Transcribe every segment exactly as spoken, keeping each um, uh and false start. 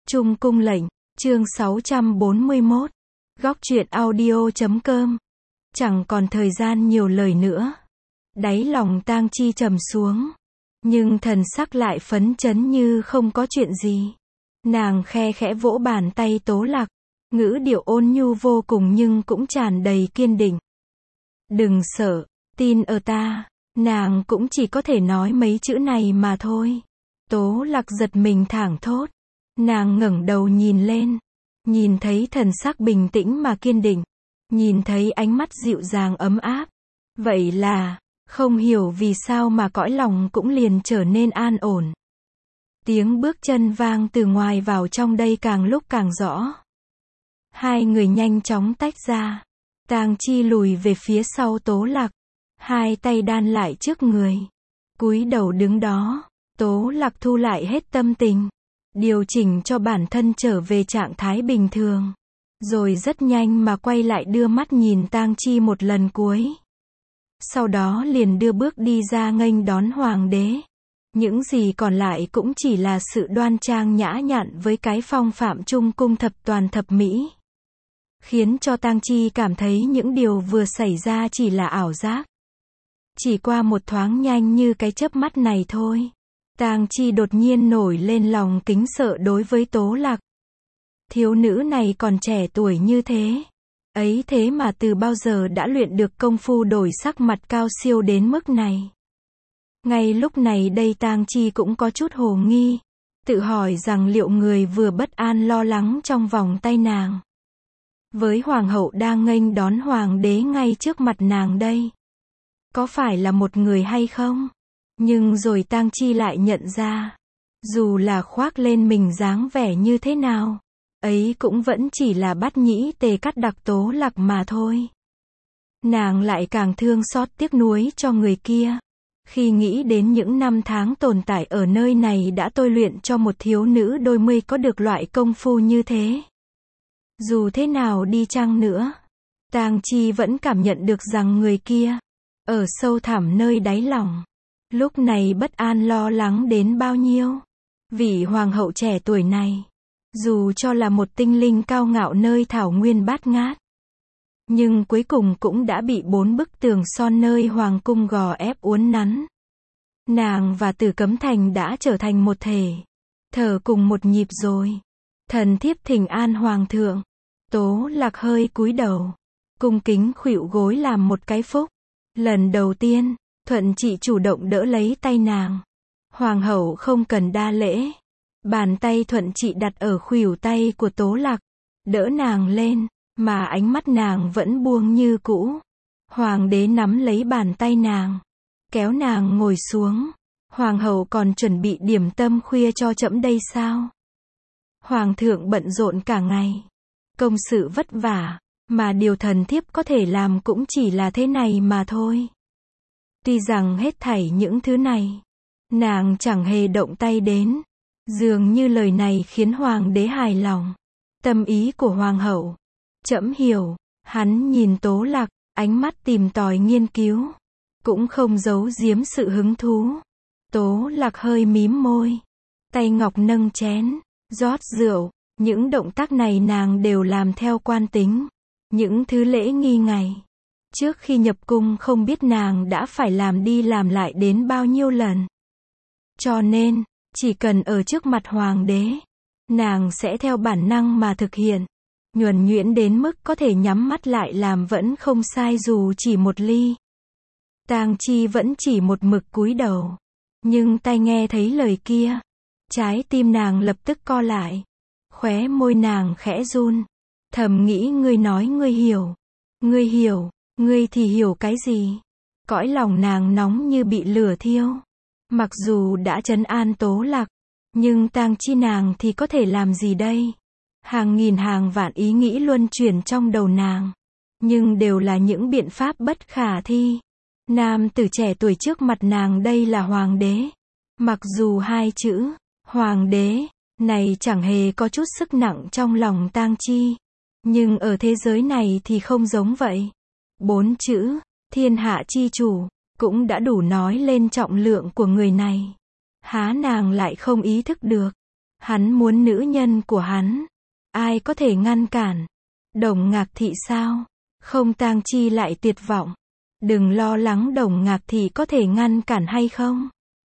Trung cung lệnh, chương sáu trăm bốn mươi mốt. Góc truyện audio chấm com. Chẳng còn thời gian nhiều lời nữa. Đáy lòng Tang Chi trầm xuống. Nhưng thần sắc lại phấn chấn như không có chuyện gì. Nàng khe khẽ vỗ bàn tay Tố Lạc. Ngữ điệu ôn nhu vô cùng nhưng cũng tràn đầy kiên định. Đừng sợ, tin ở ta. Nàng cũng chỉ có thể nói mấy chữ này mà thôi. Tố Lạc giật mình thảng thốt. Nàng ngẩng đầu nhìn lên. Nhìn thấy thần sắc bình tĩnh mà kiên định. Nhìn thấy ánh mắt dịu dàng ấm áp. Vậy là, không hiểu vì sao mà cõi lòng cũng liền trở nên an ổn. Tiếng bước chân vang từ ngoài vào trong đây càng lúc càng rõ. Hai người nhanh chóng tách ra. Tang Chi lùi về phía sau Tố Lạc. Hai tay đan lại trước người. Cúi đầu đứng đó. Tố Lạc thu lại hết tâm tình. Điều chỉnh cho bản thân trở về trạng thái bình thường. Rồi rất nhanh mà quay lại đưa mắt nhìn Tang Chi một lần cuối. Sau đó liền đưa bước đi ra nghênh đón hoàng đế. Những gì còn lại cũng chỉ là sự đoan trang nhã nhặn với cái phong phạm trung cung thập toàn thập mỹ. Khiến cho Tang Chi cảm thấy những điều vừa xảy ra chỉ là ảo giác. Chỉ qua một thoáng nhanh như cái chớp mắt này thôi. Tang Chi đột nhiên nổi lên lòng kính sợ đối với Tố Lạc. Thiếu nữ này còn trẻ tuổi như thế. Ấy thế mà từ bao giờ đã luyện được công phu đổi sắc mặt cao siêu đến mức này. Ngay lúc này đây Tang Chi cũng có chút hồ nghi. Tự hỏi rằng liệu người vừa bất an lo lắng trong vòng tay nàng. Với hoàng hậu đang nghênh đón hoàng đế ngay trước mặt nàng đây. Có phải là một người hay không? Nhưng rồi Tang Chi lại nhận ra. Dù là khoác lên mình dáng vẻ như thế nào. Ấy cũng vẫn chỉ là bát nhĩ tề cắt đặc Tố Lạc mà thôi. Nàng lại càng thương xót tiếc nuối cho người kia. Khi nghĩ đến những năm tháng tồn tại ở nơi này đã tôi luyện cho một thiếu nữ đôi mươi có được loại công phu như thế. Dù thế nào đi chăng nữa, Tang Chi vẫn cảm nhận được rằng người kia, ở sâu thẳm nơi đáy lòng, lúc này bất an lo lắng đến bao nhiêu. Vị hoàng hậu trẻ tuổi này, dù cho là một tinh linh cao ngạo nơi thảo nguyên bát ngát, nhưng cuối cùng cũng đã bị bốn bức tường son nơi hoàng cung gò ép uốn nắn. Nàng và Tử Cấm Thành đã trở thành một thể, thở cùng một nhịp rồi. Thần thiếp thỉnh an hoàng thượng. Tố Lạc hơi cúi đầu, cung kính khuỵu gối làm một cái phúc. Lần đầu tiên, Thuận Trị chủ động đỡ lấy tay nàng. Hoàng hậu không cần đa lễ. Bàn tay Thuận Trị đặt ở khuỷu tay của Tố Lạc, đỡ nàng lên, mà ánh mắt nàng vẫn buông như cũ. Hoàng đế nắm lấy bàn tay nàng, kéo nàng ngồi xuống. Hoàng hậu còn chuẩn bị điểm tâm khuya cho trẫm đây sao? Hoàng thượng bận rộn cả ngày, công sự vất vả, mà điều thần thiếp có thể làm cũng chỉ là thế này mà thôi. Tuy rằng hết thảy những thứ này, nàng chẳng hề động tay đến. Dường như lời này khiến hoàng đế hài lòng. Tâm ý của hoàng hậu, trẫm hiểu. Hắn nhìn Tố Lạc, ánh mắt tìm tòi nghiên cứu, cũng không giấu giếm sự hứng thú. Tố Lạc hơi mím môi, tay ngọc nâng chén, rót rượu. Những động tác này nàng đều làm theo quan tính. Những thứ lễ nghi ngày trước khi nhập cung không biết nàng đã phải làm đi làm lại đến bao nhiêu lần. Cho nên, chỉ cần ở trước mặt hoàng đế, nàng sẽ theo bản năng mà thực hiện. Nhuần nhuyễn đến mức có thể nhắm mắt lại làm vẫn không sai dù chỉ một ly. Tang Chi vẫn chỉ một mực cúi đầu. Nhưng tai nghe thấy lời kia, trái tim nàng lập tức co lại. Khóe môi nàng khẽ run. Thầm nghĩ ngươi nói ngươi hiểu. Ngươi hiểu, ngươi thì hiểu cái gì? Cõi lòng nàng nóng như bị lửa thiêu. Mặc dù đã trấn an Tố Lạc, nhưng Tang Chi nàng thì có thể làm gì đây? Hàng nghìn hàng vạn ý nghĩ luân chuyển trong đầu nàng. Nhưng đều là những biện pháp bất khả thi. Nam tử trẻ tuổi trước mặt nàng đây là hoàng đế. Mặc dù hai chữ, hoàng đế, này chẳng hề có chút sức nặng trong lòng Tang Chi. Nhưng ở thế giới này thì không giống vậy. Bốn chữ, thiên hạ chi chủ, cũng đã đủ nói lên trọng lượng của người này. Há nàng lại không ý thức được. Hắn muốn nữ nhân của hắn. Ai có thể ngăn cản? Đồng Ngạc Thị sao? Không, Tang Chi lại tuyệt vọng. Đừng lo lắng, Đồng Ngạc Thị có thể ngăn cản hay không?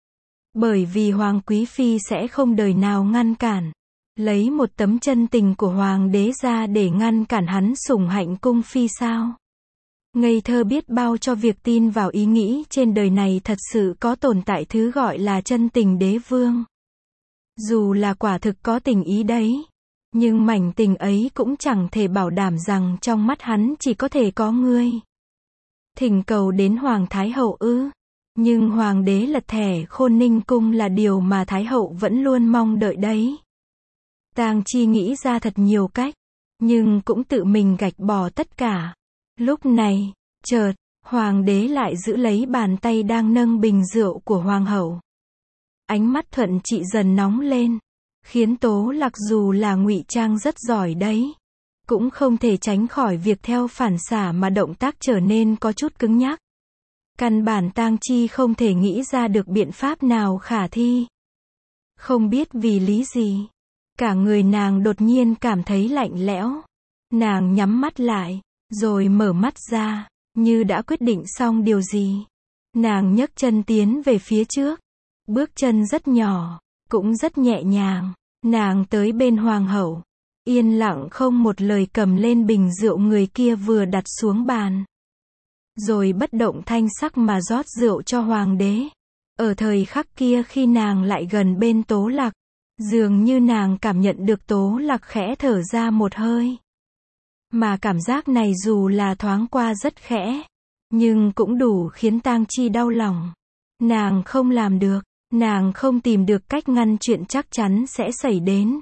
Bởi vì Hoàng Quý Phi sẽ không đời nào ngăn cản. Lấy một tấm chân tình của Hoàng đế ra để ngăn cản hắn sủng hạnh cung phi sao? Ngây thơ biết bao cho việc tin vào ý nghĩ trên đời này thật sự có tồn tại thứ gọi là chân tình đế vương. Dù là quả thực có tình ý đấy, nhưng mảnh tình ấy cũng chẳng thể bảo đảm rằng trong mắt hắn chỉ có thể có ngươi. Thỉnh cầu đến Hoàng Thái Hậu ư? Nhưng Hoàng đế lật thẻ Khôn Ninh Cung là điều mà Thái Hậu vẫn luôn mong đợi đấy. Tang Chi nghĩ ra thật nhiều cách, nhưng cũng tự mình gạch bỏ tất cả. Lúc này, chợt, Hoàng đế lại giữ lấy bàn tay đang nâng bình rượu của Hoàng hậu. Ánh mắt Thuận Trị dần nóng lên, khiến Tố Lạc dù là ngụy trang rất giỏi đấy, cũng không thể tránh khỏi việc theo phản xạ mà động tác trở nên có chút cứng nhắc. Căn bản Tang Chi không thể nghĩ ra được biện pháp nào khả thi. Không biết vì lý gì, cả người nàng đột nhiên cảm thấy lạnh lẽo. Nàng nhắm mắt lại, rồi mở mắt ra, như đã quyết định xong điều gì. Nàng nhấc chân tiến về phía trước. Bước chân rất nhỏ, cũng rất nhẹ nhàng. Nàng tới bên Hoàng hậu, yên lặng không một lời cầm lên bình rượu người kia vừa đặt xuống bàn. Rồi bất động thanh sắc mà rót rượu cho Hoàng đế. Ở thời khắc kia khi nàng lại gần bên Tố Lạc, dường như nàng cảm nhận được Tố Lạc khẽ thở ra một hơi. Mà cảm giác này dù là thoáng qua rất khẽ, nhưng cũng đủ khiến Tang Chi đau lòng. Nàng không làm được, nàng không tìm được cách ngăn chuyện chắc chắn sẽ xảy đến.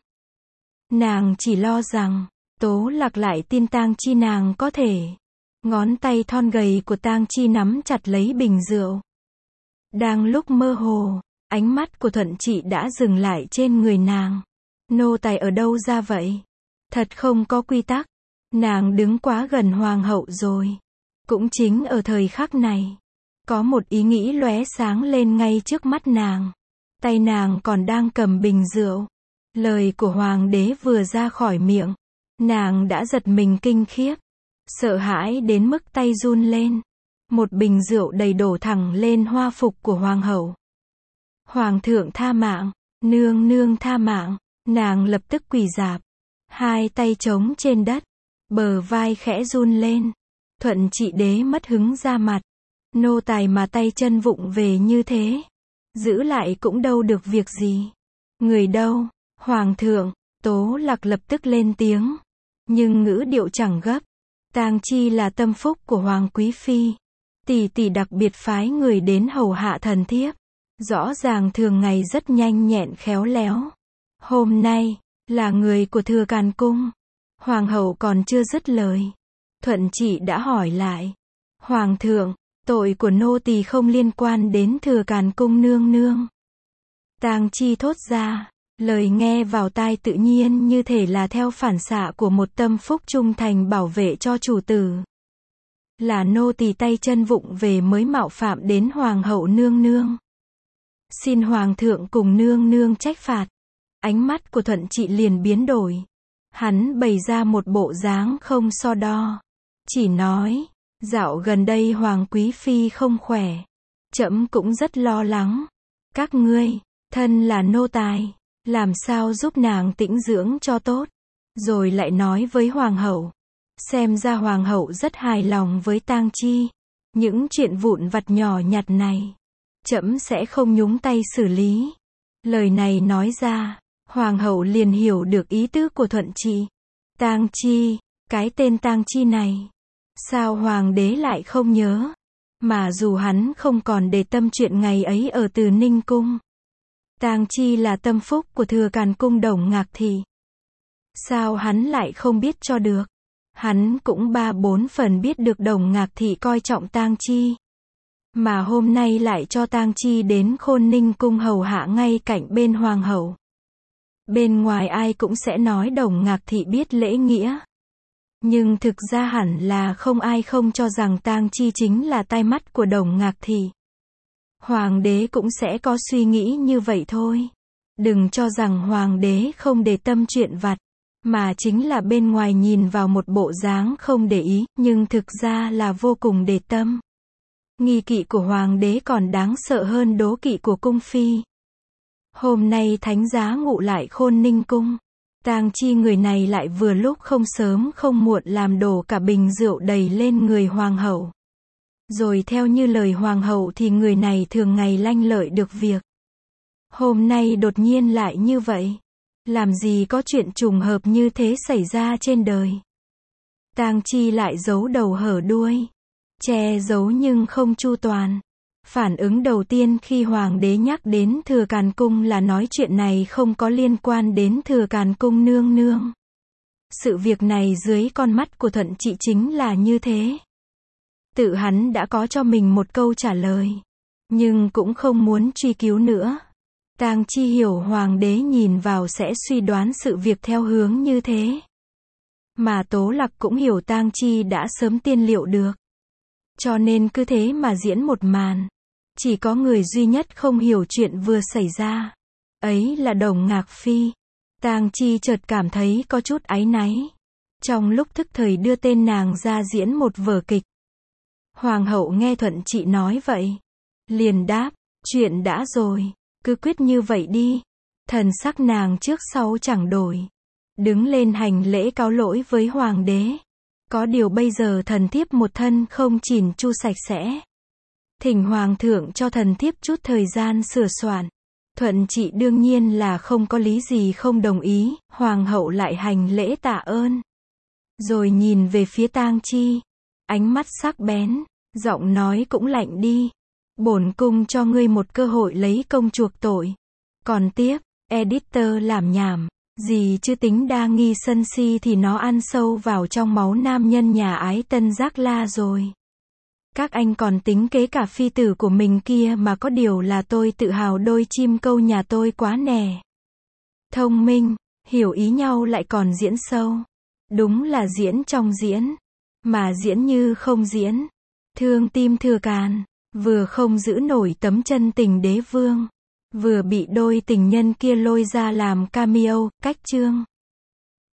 Nàng chỉ lo rằng, Tố Lạc lại tin Tang Chi nàng có thể. Ngón tay thon gầy của Tang Chi nắm chặt lấy bình rượu. Đang lúc mơ hồ, ánh mắt của Thuận Trị đã dừng lại trên người nàng. Nô tài ở đâu ra vậy? Thật không có quy tắc. Nàng đứng quá gần Hoàng hậu rồi. Cũng chính ở thời khắc này, có một ý nghĩ lóe sáng lên ngay trước mắt nàng. Tay nàng còn đang cầm bình rượu. Lời của Hoàng đế vừa ra khỏi miệng, nàng đã giật mình kinh khiếp, sợ hãi đến mức tay run lên. Một bình rượu đầy đổ thẳng lên hoa phục của Hoàng hậu. Hoàng thượng tha mạng, nương nương tha mạng. Nàng lập tức quỳ rạp, hai tay trống trên đất, bờ vai khẽ run lên. Thuận Trị đế mất hứng ra mặt. Nô tài mà tay chân vụng về như thế, giữ lại cũng đâu được việc gì. Người đâu? Hoàng thượng. Tố Lạc lập tức lên tiếng, nhưng ngữ điệu chẳng gấp. Tang Chi là tâm phúc của Hoàng Quý Phi. Tỷ tỷ đặc biệt phái người đến hầu hạ thần thiếp. Rõ ràng thường ngày rất nhanh nhẹn khéo léo. Hôm nay, là người của Thừa Càn Cung. Hoàng hậu còn chưa dứt lời, Thuận Trị đã hỏi lại. Hoàng thượng, tội của nô tỳ không liên quan đến Thừa Càn Cung nương nương. Tang Chi thốt ra, lời nghe vào tai tự nhiên như thể là theo phản xạ của một tâm phúc trung thành bảo vệ cho chủ tử. Là nô tỳ tay chân vụng về mới mạo phạm đến Hoàng hậu nương nương. Xin Hoàng thượng cùng nương nương trách phạt. Ánh mắt của Thuận Trị liền biến đổi. Hắn bày ra một bộ dáng không so đo. Chỉ nói, dạo gần đây Hoàng Quý Phi không khỏe. Trẫm cũng rất lo lắng. Các ngươi, thân là nô tài, làm sao giúp nàng tĩnh dưỡng cho tốt. Rồi lại nói với Hoàng hậu. Xem ra Hoàng hậu rất hài lòng với Tang Chi. Những chuyện vụn vặt nhỏ nhặt này, trẫm sẽ không nhúng tay xử lý. Lời này nói ra, Hoàng hậu liền hiểu được ý tứ của Thuận Trị. Tang Chi, cái tên Tang Chi này, sao Hoàng đế lại không nhớ? Mà dù hắn không còn để tâm chuyện ngày ấy ở Từ Ninh Cung. Tang Chi là tâm phúc của Thừa Càn Cung Đồng Ngạc Thị. Sao hắn lại không biết cho được? Hắn cũng ba bốn phần biết được Đồng Ngạc Thị coi trọng Tang Chi. Mà hôm nay lại cho Tang Chi đến Khôn Ninh Cung hầu hạ ngay cạnh bên Hoàng hậu. Bên ngoài ai cũng sẽ nói Đồng Ngạc Thị biết lễ nghĩa. Nhưng thực ra hẳn là không ai không cho rằng Tang Chi chính là tai mắt của Đồng Ngạc Thị. Hoàng đế cũng sẽ có suy nghĩ như vậy thôi. Đừng cho rằng hoàng đế không để tâm chuyện vặt, mà chính là bên ngoài nhìn vào một bộ dáng không để ý, nhưng thực ra là vô cùng để tâm. Nghi kỵ của hoàng đế còn đáng sợ hơn đố kỵ của cung phi. Hôm nay thánh giá ngụ lại Khôn Ninh cung. Tang Chi người này lại vừa lúc không sớm không muộn làm đổ cả bình rượu đầy lên người hoàng hậu. Rồi theo như lời hoàng hậu thì người này thường ngày lanh lợi được việc. Hôm nay đột nhiên lại như vậy. Làm gì có chuyện trùng hợp như thế xảy ra trên đời. Tang Chi lại giấu đầu hở đuôi. Che giấu nhưng không chu toàn. Phản ứng đầu tiên khi hoàng đế nhắc đến Thừa Càn Cung là nói chuyện này không có liên quan đến Thừa Càn Cung nương nương. Sự việc này dưới con mắt của Thuận Trị chính là như thế. Tự hắn đã có cho mình một câu trả lời. Nhưng cũng không muốn truy cứu nữa. Tang Chi hiểu hoàng đế nhìn vào sẽ suy đoán sự việc theo hướng như thế. Mà Tố Lạc cũng hiểu Tang Chi đã sớm tiên liệu được. Cho nên cứ thế mà diễn một màn. Chỉ có người duy nhất không hiểu chuyện vừa xảy ra. Ấy là Đồng Ngạc Phi. Tang Chi chợt cảm thấy có chút áy náy. Trong lúc thức thời đưa tên nàng ra diễn một vở kịch. Hoàng hậu nghe Thuận Trị nói vậy. Liền đáp, chuyện đã rồi. Cứ quyết như vậy đi. Thần sắc nàng trước sau chẳng đổi. Đứng lên hành lễ cáo lỗi với hoàng đế. Có điều bây giờ thần thiếp một thân không chỉn chu sạch sẽ. Thỉnh hoàng thượng cho thần thiếp chút thời gian sửa soạn. Thuận Trị đương nhiên là không có lý gì không đồng ý. Hoàng hậu lại hành lễ tạ ơn. Rồi nhìn về phía Tang Chi. Ánh mắt sắc bén. Giọng nói cũng lạnh đi. Bổn cung cho ngươi một cơ hội lấy công chuộc tội. Còn tiếp, editor làm nhảm. Gì chứ tính đa nghi sân si thì nó ăn sâu vào trong máu nam nhân nhà ái Tân Giác La rồi. Các anh còn tính kế cả phi tử của mình kia mà có điều là tôi tự hào đôi chim câu nhà tôi quá nè. Thông minh, hiểu ý nhau lại còn diễn sâu. Đúng là diễn trong diễn. Mà diễn như không diễn. Thương tim Thừa Càn. Vừa không giữ nổi tấm chân tình đế vương. Vừa bị đôi tình nhân kia lôi ra làm cameo, cách chương.